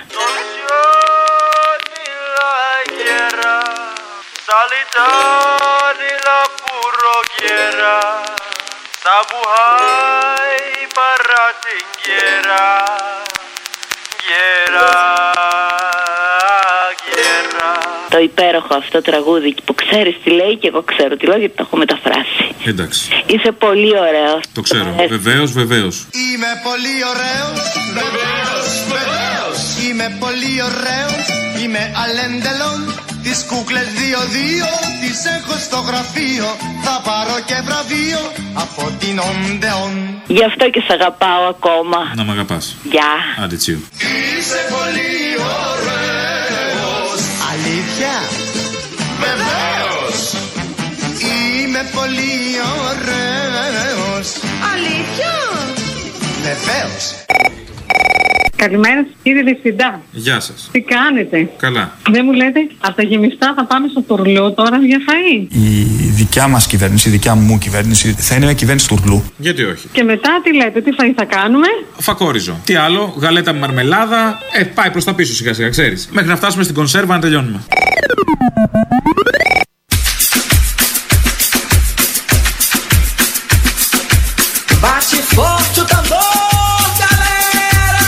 Το υπέροχο αυτό τραγούδι που ξέρεις τι λέει και εγώ ξέρω τι λέω γιατί το έχω μεταφράσει. Εντάξει. Είσαι πολύ ωραίος. Το ξέρω. Βεβαίως. Είμαι πολύ ωραίος. Βεβαίως. Είμαι πολύ ωραίος. Είμαι αλέντελον. Τις κούκλες 2-2 τις έχω στο γραφείο. Θα πάρω και βραβείο από την Οντεόν. Γι' αυτό και σ' αγαπάω ακόμα. Να μ' αγαπάς. Γεια. Άντε τσίου. Είσαι πολύ ωραίος. Αλήθεια? Βεβαίως. Είμαι πολύ ωραίος. Αλήθεια? Βεβαίως. Καλημέρα σας κύριε Διευθυντά. Γεια σας. Τι κάνετε? Καλά. Δεν μου λέτε από τα γεμιστά θα πάμε στο τουρλού τώρα για φαΐ? Η δικιά μας κυβέρνηση, η δικιά μου κυβέρνηση θα είναι μια κυβέρνηση τουρλού. Γιατί όχι? Και μετά τι λέτε, τι φαΐ θα κάνουμε? Φακόριζο. Τι άλλο, γαλέτα με μαρμελάδα. Πάει προς τα πίσω σιγά σιγά, ξέρεις. Μέχρι να φτάσουμε στην κονσέρβα να τελειώνουμε. Bate forte o tambor, galera.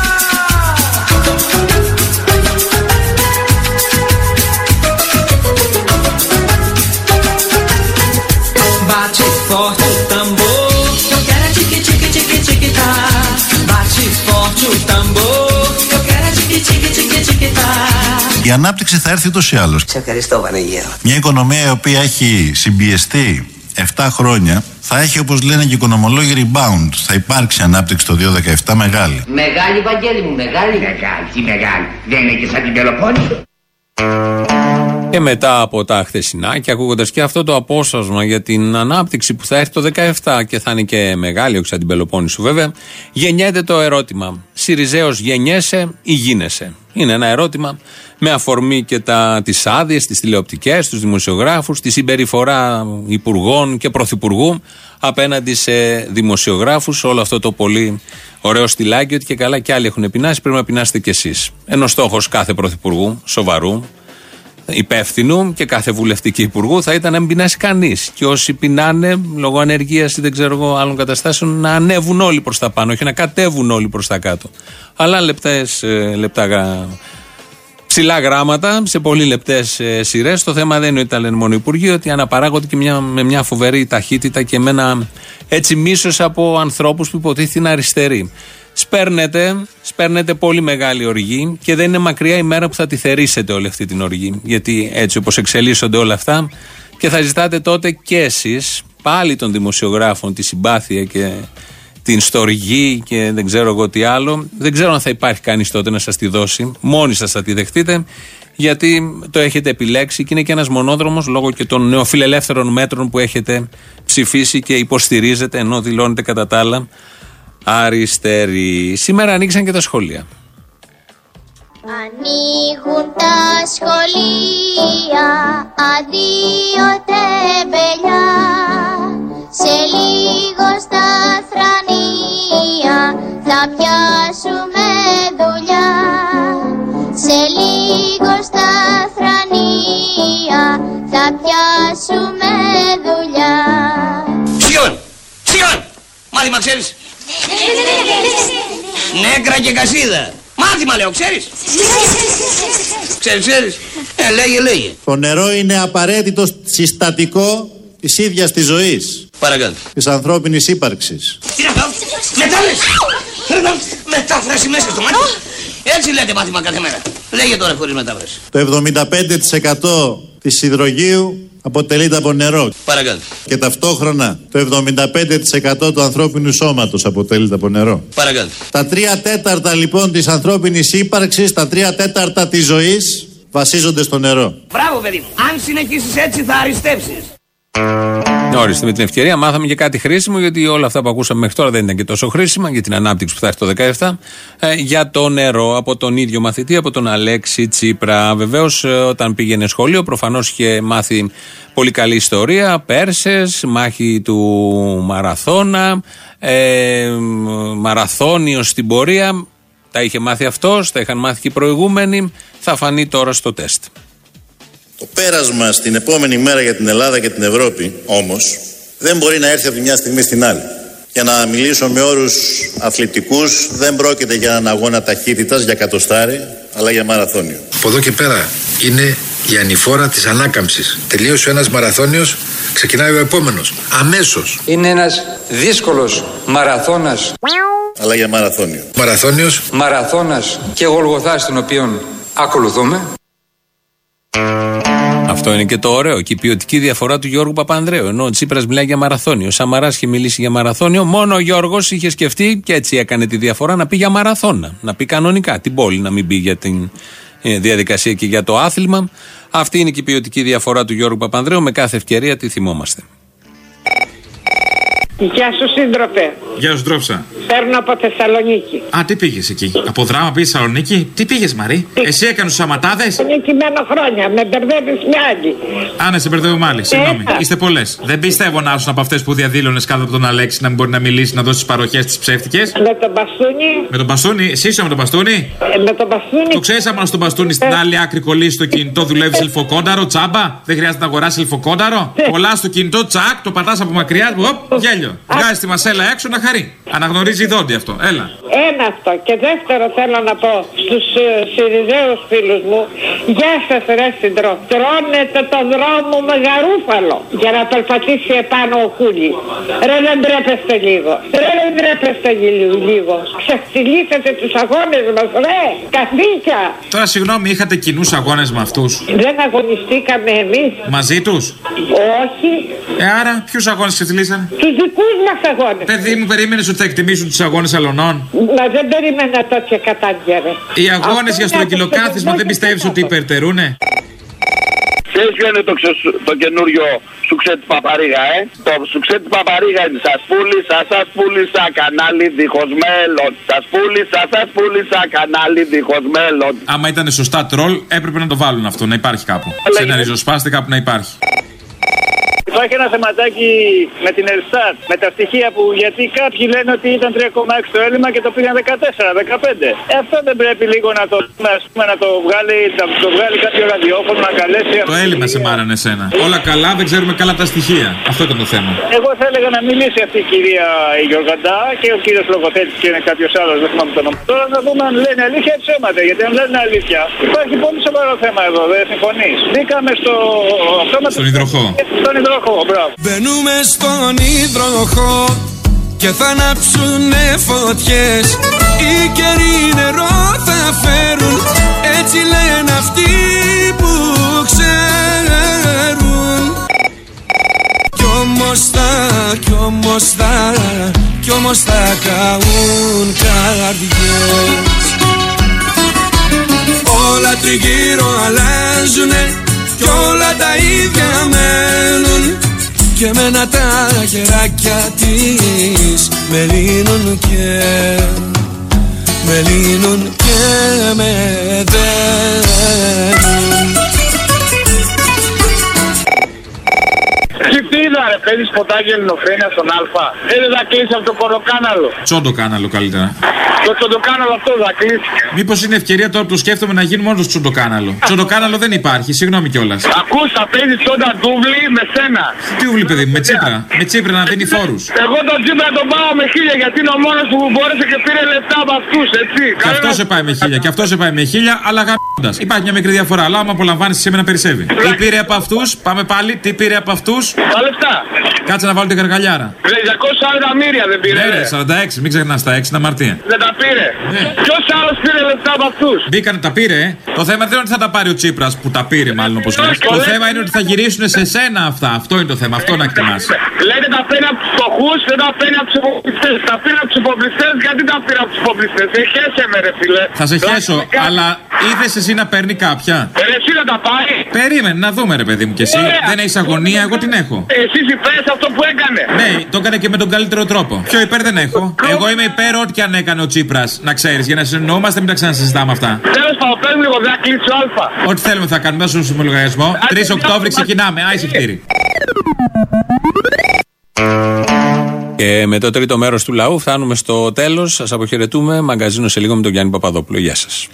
Bate forte o tambor, eu quero tique tique tique tique tá. Bate forte o tambor, eu quero tique tique tique tique tá. Η ανάπτυξη θα έρθει ούτως ή άλλως. Σε ευχαριστώ, Βανίγερο. Μια οικονομία η οποία έχει συμπιεστεί 7 χρόνια θα έχει, όπως λένε και οι οικονομολόγοι, rebound. Θα υπάρξει ανάπτυξη το 2017 μεγάλη. Μεγάλη, Βαγγέλη μου, μεγάλη. Τι μεγάλη. Δεν είναι και σαν την Πελοπόννησο. Και μετά από τα χθεσινά και ακούγοντας και αυτό το απόσπασμα για την ανάπτυξη που θα έρθει το 2017 και θα είναι και μεγάλη, όχι σαν την Πελοπόννησο βέβαια, γεννιέται το ερώτημα. Συριζέος γεννιέσαι ή γίνεσαι? Είναι ένα ερώτημα με αφορμή και τις άδειες, τις τηλεοπτικές, τους δημοσιογράφους, τη συμπεριφορά υπουργών και πρωθυπουργού απέναντι σε δημοσιογράφους. Όλο αυτό το πολύ ωραίο στυλάκι, ότι και καλά και άλλοι έχουν πεινάσει, πρέπει να πεινάσετε κι εσείς. Ενώ στόχος κάθε πρωθυπουργού, σοβαρού, υπεύθυνου και κάθε βουλευτική υπουργού θα ήταν να μην πεινάσει κανείς. Και όσοι πεινάνε λόγω ανεργίας ή δεν ξέρω εγώ άλλων καταστάσεων να ανέβουν όλοι προς τα πάνω, όχι να κατέβουν όλοι προς τα κάτω. Αλλά λεπτά ψηλά γράμματα σε πολύ λεπτές σειρές. Το θέμα δεν είναι ότι τα λένε μόνο οι υπουργοί, ότι αναπαράγονται και με μια φοβερή ταχύτητα και με ένα έτσι μίσος από ανθρώπους που υποτίθεται είναι αριστεροί. Σπέρνετε πολύ μεγάλη οργή και δεν είναι μακριά η μέρα που θα τη θερήσετε όλη αυτή την οργή. Γιατί έτσι όπως εξελίσσονται όλα αυτά και θα ζητάτε τότε και εσείς πάλι των δημοσιογράφων τη συμπάθεια και την στοργή και δεν ξέρω εγώ τι άλλο. Δεν ξέρω αν θα υπάρχει κανείς τότε να σας τη δώσει. Μόνοι σας θα τη δεχτείτε γιατί το έχετε επιλέξει και είναι και ένας μονόδρομος λόγω και των νεοφιλελεύθερων μέτρων που έχετε ψηφίσει και υποστηρίζετε, ενώ δηλώνετε κατά τα άλλα αριστεροί. Σήμερα ανοίξαν και τα σχολεία. Ανοίγουν τα σχολεία, αδείο τεμπελιά, σε λίγο στα θρανία θα πιάσουμε δουλειά, σε λίγο στα θρανία θα πιάσουμε δουλειά. Σιόν, σιόν, μάθημα ξέρεις? Νέκρα και κασίδα. Μάθημα λέω, ξέρεις? Ξέρεις. Λέγε. Το νερό είναι απαραίτητο συστατικό της ίδιας της ζωής. Παρακάτω. Της ανθρώπινης ύπαρξης. Τι να κάνω, μετάφραση μέσα στο μάτι. Έτσι λέτε μάθημα κάθε μέρα. Λέγε τώρα χωρίς μετάφραση. Το 75% της υδρογείου αποτελείται από νερό. Παρακάτω. Και ταυτόχρονα το 75% του ανθρώπινου σώματος αποτελείται από νερό. Παρακάτω. Τα 3/4 λοιπόν της ανθρώπινης ύπαρξης, τα 3/4 της ζωής βασίζονται στο νερό. Μπράβο παιδί μου. Αν συνεχίσεις έτσι θα αριστεύσεις. Ορίστε, με την ευκαιρία μάθαμε και κάτι χρήσιμο, γιατί όλα αυτά που ακούσαμε μέχρι τώρα δεν ήταν και τόσο χρήσιμα για την ανάπτυξη που θα έχει το 2017. Για το νερό, από τον ίδιο μαθητή, από τον Αλέξη Τσίπρα. Βεβαίως, όταν πήγαινε σχολείο, προφανώς είχε μάθει πολύ καλή ιστορία, Πέρσες, μάχη του μαραθώνα, μαραθώνιος στην πορεία. Τα είχε μάθει αυτός, τα είχαν μάθει και οι προηγούμενοι. Θα φανεί τώρα στο τεστ. Το πέρασμα στην επόμενη μέρα για την Ελλάδα και την Ευρώπη, όμως, δεν μπορεί να έρθει από τη μια στιγμή στην άλλη. Για να μιλήσω με όρους αθλητικούς, δεν πρόκειται για έναν αγώνα ταχύτητας, για εκατοστάρι, αλλά για μαραθώνιο. Από εδώ και πέρα είναι η ανηφόρα της ανάκαμψης. Τελείωσε ο ένας μαραθώνιος, ξεκινάει ο επόμενος. Αμέσως. Είναι ένας δύσκολος μαραθώνας. Αλλά για μαραθώνιο. Μαραθώνας και γολγοθάς τον οποίον ακολουθούμε. Αυτό είναι και το ωραίο και η ποιοτική διαφορά του Γιώργου Παπανδρέου. Ενώ ο Τσίπρας μιλάει για μαραθώνιο, ο Σαμαράς είχε μιλήσει για μαραθώνιο, μόνο ο Γιώργος είχε σκεφτεί και έτσι έκανε τη διαφορά να πει για μαραθώνα. Να πει κανονικά την πόλη, να μην πει για την διαδικασία και για το άθλημα. Αυτή είναι και η ποιοτική διαφορά του Γιώργου Παπανδρέου. Με κάθε ευκαιρία τη θυμόμαστε. Γεια σου σύντροφε. Γεια σου Ντρόψα. Παίρνω από Θεσσαλονίκη. Α, τι πήγες εκεί? Από Δράμα πήγες Θεσσαλονίκη? Τι πήγες Μαρή? Εσύ έκανες τους σαματάδες? Είναι κειμένο χρόνια, με μπερδεύεις με άλλη. Α, ναι, σε μπερδεύω με άλλη. Συγγνώμη. Είστε πολλές. Δεν πιστεύω να ήσουν από αυτές που διαδήλωνες κάτω από τον Αλέξη να μην μπορεί να μιλήσει, να δώσει τις παροχές τις ψεύτικες. Με τον μπαστούνι. Με τον μπαστούνι, εσύ είσαι με τον μπαστούνι. Με τον μπαστούνι. Το ξέρεις άμα στον μπαστούνι στην άλλη άκρη κολλήσει το κινητό, δουλεύει ελφοκόνταρο, τσάμπα. Δεν χρειάζεται να αγοράσει ελφοκόνταρο. Κολλάς το κινητό, τσακ, το πατάς από μακριά, γέλιο. Βγάζει τη μασέλα έξω να χαρεί. Αναγνωρίζει δόντι αυτό. Έλα. Ένα αυτό. Και δεύτερο θέλω να πω στους Συριζέους φίλους μου, γεια σας ρε συντρό. Τρώνετε το δρόμο με γαρούφαλο για να περπατήσει επάνω ο Κούλη. Ρε δεν τρέπεστε λίγο. Ρε δεν τρέπεστε λίγο. Ξεφτυλίσατε τους αγώνες μας ρε. Καθήκια. Τώρα συγγνώμη, είχατε κοινούς αγώνες με αυτούς? Δεν αγωνιστήκαμε εμείς. Μαζί τους? Όχι. Άρα ποιους αγώνες ξεφτυλίσανε? Τους δικούς μας αγώνες. Παιδί μου, περίμενες ότι θα εκτιμήσουν τους αγώνες αλωνών? Μα δεν περίμενα τέτοια κατάντια ρε. Οι αγώνες για στρογγυλοκάθισμα δεν πιστεύεις ότι υπερτερούνε? Ξέρεις ποιο είναι το καινούριο σουξέ του Παπαρίγα, Το σουξέ του Παπαρίγα είναι σας πούλησα κανάλι δίχως μέλλον. Σας πούλησα κανάλι δίχως μέλλον. Άμα ήταν σωστά τρολ, έπρεπε να το βάλουν αυτό, να υπάρχει κάπου. Σε ένα ριζοσπάστη κάπου να υπάρχει. Υπάρχει ένα θεματάκι με την Ελστάτ, με τα στοιχεία που γιατί κάποιοι λένε ότι ήταν 3,6 το έλλειμμα και το πήγαν 14-15. Αυτό δεν πρέπει λίγο να το, να το βγάλει κάποιο ραδιόφωνο, να καλέσει. Το έλλειμμα σε μάρανε εσένα. Όλα καλά, δεν ξέρουμε καλά τα στοιχεία. Αυτό ήταν το θέμα. Εγώ θα έλεγα να μιλήσει αυτή η κυρία Γιωργαντά και ο κύριος Λογοθέτης και είναι κάποιος άλλος, δεν θυμάμαι το όνομα. Τώρα να δούμε αν λένε αλήθεια ή ψέματα. Γιατί αν λένε αλήθεια, υπάρχει πολύ σοβαρό θέμα εδώ, δεν συμφωνείς? Μπήκαμε στον υδροχό. Μπαίνουμε στον υδροχό και θα ανάψουνε φωτιές. Οι καιροί νερό θα φέρουν, έτσι λένε αυτοί που ξέρουν. Κι όμως θα καούν καρδιές. Όλα τριγύρω αλλάζουνε κι όλα τα ίδια μένουν. Και εμένα τα χεράκια της με λύνουν και με δένουν. Τι είδα ρε παίζεις ποτάκι ελληνοφρένεια στον Αλφα. Δεν θα κλείσει από το κολοκάναλο. Τσόντοκάναλο καλύτερα. Το τσοντοκάναλο αυτό θα κλείσει. Μήπως είναι ευκαιρία τώρα που το σκέφτομαι να γίνουμε μόνο στο τσοντοκάναλο. Τσοντοκάναλο δεν υπάρχει, συγγνώμη κιόλας. Ακούς, θα παίζεις τσόντα ντούβλι με σένα. Τι ντούβλι παιδί μου, με Τσίπρα. Με Τσίπρα να δίνει φόρους. Εγώ τον Τσίπρα τον πάω με 1000 γιατί είναι ο μόνος που μπόρεσε και πήρε λεφτά από αυτούς, έτσι. Και αυτό σε πάει με 1000, και αυτό σε πάει με 1000, αλλά γαμπώντας. Υπάρχει μια μικρή διαφορά, αλλά άμα απολαμβάνεις σε μένα περισσεύει. Τι πήρε από αυτούς, πάμε πάλι, τι πήρε από αυτούς. Τα λεφτά. Κάτσε να βάλω την καρκαλιάρα. 240 εκατομμύρια δεν πήρε. Ναι, 46, μην ξεχνάς τα 6, είναι αμαρτία. Δεν τα πήρε. Ναι. Ποιος άλλος πήρε λεφτά από αυτούς. Μπήκανε, τα πήρε. Το θέμα δεν είναι ότι θα τα πάρει ο Τσίπρας που τα πήρε, μάλλον όπως λες. Το θέμα είναι ότι θα γυρίσουν σε σένα αυτά. Αυτό είναι το θέμα, αυτό να εκτιμάς. Λέτε τα παίρνει από τους φτωχούς, δεν τα παίρνει από τους υποπλιστές. Τα πήρε από τους υποπλιστές, γιατί τα πήρε από τους υποπλιστές. Χέσε με ρε φίλε. Θα σε χέσω, αλλά είδες εσύ να παίρνει κάποια. Εσύ να τα πάει. Περίμενε να δούμε ρε παιδί μου κι εσύ. Δεν έχεις αγωνία, εγώ την έχω. Εσείς υπέρ σε αυτό που έκανε. Ναι, το έκανε και με τον καλύτερο τρόπο. Πιο υπέρ δεν έχω. Εγώ είμαι υπέρ ό,τι και αν έκανε ο Τσίπρας. Να ξέρεις, για να συνεννοούμαστε, μην τα ξανασυζητάμε αυτά. Τέλος πάντων, παίρνουμε λίγο, δεν θα κλείσει ο Αλφα. Ό,τι θέλουμε θα κάνουμε, δώσουμε στον λογαριασμό. 3 Οκτώβρη ξεκινάμε. Άισε χτύρι. Και με το τρίτο μέρος του λαού φτάνουμε στο τέλος. Σας αποχαιρετούμε. Μαγκαζίνο σε λίγο με τον Γιάννη Παπαδόπουλο. Γεια σας.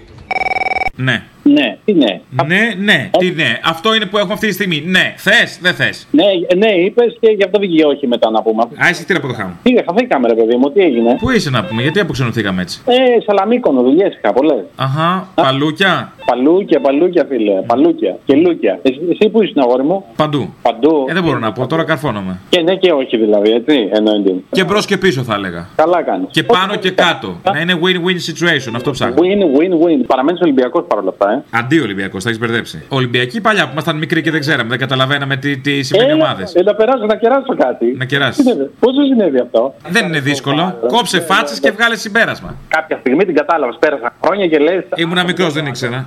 Ναι. Ναι, τι ναι. Ναι, τι ναι. Αυτό είναι που έχουμε αυτή τη στιγμή. Ναι, θες, δεν θες. Ναι, είπες και γι' αυτό βγήκε όχι μετά να πούμε. Άισε χτύρι από το χάμο. Τι χαθήκαμε ρε παιδί μου, τι έγινε. Πού είσαι να πούμε, γιατί αποξενωθήκαμε έτσι. Σαλαμίκονο, δουλειές είχα πολλές. Αχα, παλούκια. Παλούκια φίλε, παλούκια και λούκια. Εσύ που είσαι αγόρι μου. Παντού. Δεν μπορώ να πω, τώρα καρφώνομαι. Και ναι και όχι δηλαδή, έτσι. Εννοείται. Και μπρος και πίσω θα έλεγα. Καλά κάνει. Και πάνω και κάτω. Να είναι win-win situation, αυτό ψάχνω. Win-win. Παραμένεις Ολυμπιακός παρόλα αυτά, Αντί Ολυμπιακός, θα έχεις μπερδέψει. Ολυμπιακοί παλιά που ήμασταν μικροί και δεν ξέραμε, δεν καταλαβαίναμε τι σημαίνει ομάδες. Να περάσω, να κεράσω κάτι. Να κεράσεις. Πόσο συνέβη αυτό. Δεν είναι δύσκολο. Κόψε φάτσες και βγάλε συμπέρασμα. Κάποια στιγμή την κατάλαβες, πέρασαν χρόνια και λες. Ήμουνα μικρός, δεν ήξερα.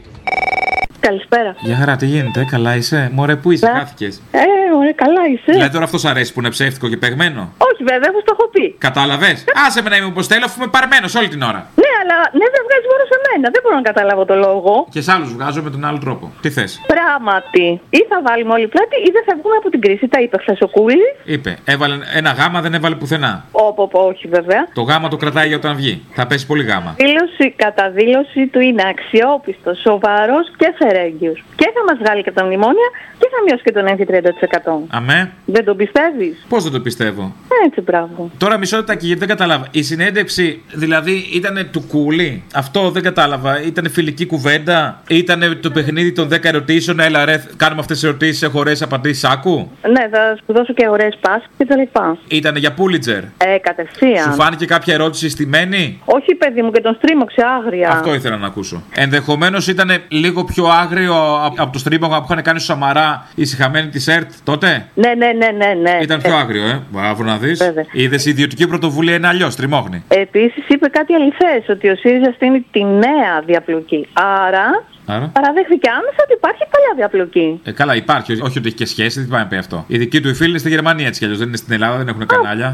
Καλησπέρα. Γεια χαρά, τι γίνεται, καλά είσαι. Μωρέ, πού είσαι, χάθηκες. Ωραία, καλά είσαι. Δηλαδή τώρα αυτό σ' αρέσει που είναι ψεύτικο και παιγμένο. Όχι, βέβαια, όπως το έχω πει. Κατάλαβες. Άσε με να είμαι όπως θέλω, αφού είμαι παρμένος όλη την ώρα. Ναι, αλλά δεν βγάζει μόνο σε μένα. Δεν μπορώ να καταλάβω το λόγο. Και σ' άλλους βγάζω με τον άλλο τρόπο. Τι θες. Πράγματι. Ή θα βάλουμε όλη πλάτη ή δεν θα βγούμε από την κρίση. Τα είπε χθες ο Κούλης. Είπε. Έβαλε ένα γάμα, δεν έβαλε πουθενά. Όχι, βέβαια. Το γάμα το κρατάει για όταν βγει. Θα πέσει πολύ γάμα. Δήλωση κατά δήλωση του είναι αξιόπιστος, σοβαρός και φερέγγιος. Και θα μας βγάλει και από τα μνημόνια και θα μειώσει και τον έμφυ 30%. Αμέ. Δεν το πιστεύεις. Πώς δεν το πιστεύω. Έτσι, μπράβο. Τώρα μισό λεπτάκι γιατί δεν κατάλαβα. Η συνέντευξη δηλαδή ήταν του Κούλη. Αυτό δεν κατάλαβα. Ήταν φιλική κουβέντα. Ήταν το παιχνίδι των 10 ερωτήσεων. Έλα ρε, κάνουμε αυτές τις ερωτήσεις. Έχω ωραίες απαντήσεις. Άκου. Ναι, θα σου δώσω και ωραίες πάσεις και τα λοιπά. Ήταν για Πούλιτζερ. Κατευθείαν. Σου φάνηκε κάποια ερώτηση στημένη. Όχι, παιδί μου, και τον στρίμωξε άγρια. Αυτό ήθελα να ακούσω. Ενδεχομένως ήταν λίγο πιο άγριο από το στρίμωγμα που είχαν κάνει στο Σαμαρά οι συχαμένοι της ΕΡΤ τότε. Ναι. Ήταν πιο άγριο, Μπράβο να δεις. Είδες, η ιδιωτική πρωτοβουλία είναι αλλιώς, τριμώχνει. Επίσης είπε κάτι αληθές, ότι ο ΣΥΡΙΖΑ στείνει τη νέα διαπλοκή. Άρα παραδέχθηκε άμεσα ότι υπάρχει παλιά διαπλοκή. Καλά, υπάρχει. Όχι ότι έχει και σχέση, δεν πάει να πει αυτό. Οι δικοί του φίλοι είναι στη Γερμανία έτσι κι αλλιώς. Δεν είναι στην Ελλάδα, δεν έχουν κανάλια.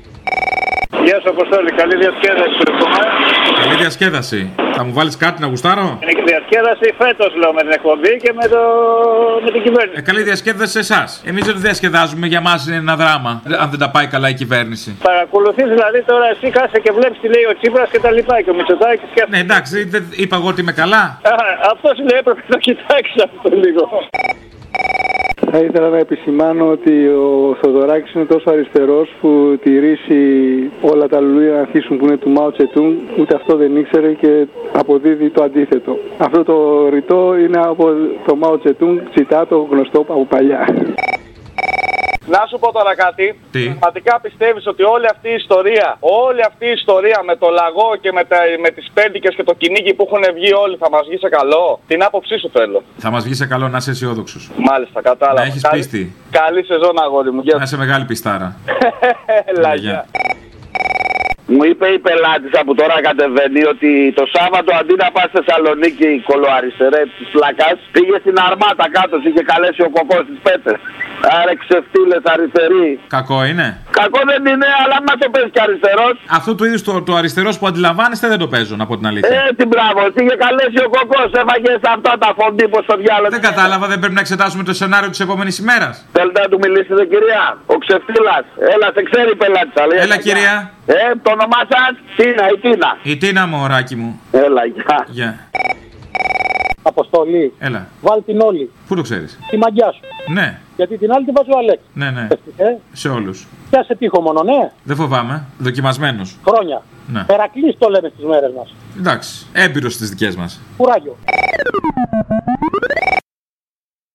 Γεια σου, Αποστόλη. Καλή διασκέδαση. Καλή διασκέδαση. Θα μου βάλεις κάτι να γουστάρω. Είναι και διασκέδαση φέτος, λέω, με την εκπομπή και με την κυβέρνηση. Καλή διασκέδαση σε εσάς. Εμείς δεν διασκεδάζουμε, για μας είναι ένα δράμα. Αν δεν τα πάει καλά η κυβέρνηση. Παρακολουθείς δηλαδή τώρα, εσύ κάθεσαι και βλέπεις τι λέει ο Τσίπρας και τα λοιπά. Και ο Μητσοτάκης και ναι, εντάξει, δεν είπα εγώ ότι είμαι καλά. Αυτό σου λέει, έπρεπε να το κοιτάξεις αυτό λίγο. Θα ήθελα να επισημάνω ότι ο Θοδωράκης είναι τόσο αριστερός που τη ρίση όλα τα λουλούδια να αρχίσουν που είναι του Μάο Τσετούν, ούτε αυτό δεν ήξερε και αποδίδει το αντίθετο. Αυτό το ρητό είναι από το Μάο Τσετούν, τσιτάτο γνωστό από παλιά. Να σου πω τώρα κάτι. Πραγματικά πιστεύεις ότι όλη αυτή η ιστορία με το λαγό και με τις πέντικες και το κυνήγι που έχουν βγει όλοι θα μας βγει σε καλό? Την άποψή σου θέλω. Θα μας βγει σε καλό, να είσαι αισιόδοξος. Μάλιστα, κατάλαβα. Να έχεις πίστη. Καλή σεζόν, αγόρι μου. Να είσαι μεγάλη πιστάρα. Λαγιά. Μου είπε η πελάτησα που τώρα κατεβαίνει ότι το Σάββατο αντί να πας στη Θεσσαλονίκη κολοαριστερέ της Πλακάς, πήγε στην Αρμάτα κάτω, είχε καλέσει ο Κοκός τις πέτες. Άρα ξεφτύλες αριστεροί. Κακό είναι. Κακό δεν είναι, αλλά μα το παίζει και αριστερός. Αυτό του είδους το αριστερός που αντιλαμβάνεστε δεν το παίζω, να πω την αλήθεια. Τι μπράβο, είχε καλέσει ο Κοκός, έφαγε σε αυτά τα φοντί πως το διάλογο. Δεν κατάλαβα, δεν πρέπει να εξετάσουμε το σενάριο της επόμενης ημέρας. Θέλετε να του μιλήσετε, κυρία? Ο ξεφτύλας. Έλα, σε ξέρει η πελάτησα. Έλα, κυρία. Το όνομά σας? Τίνα, η Τίνα. Η Τίνα, μωράκι μου. Έλα, γεια. Γεια. Αποστολή. Έλα. Βάλ την όλη. Πού το ξέρεις? Τη μαγιά σου. Ναι. Γιατί την άλλη την βάζει ο Αλέξη. Ναι, ναι. Σε όλους. Πιάσε τείχο μόνο, ναι. Δεν φοβάμαι. Δοκιμασμένος. Χρόνια. Ναι. Περακλής το λέμε στις μέρες μας. Εντάξει. Έμπειρος στις δικές μας. Κουράγιο.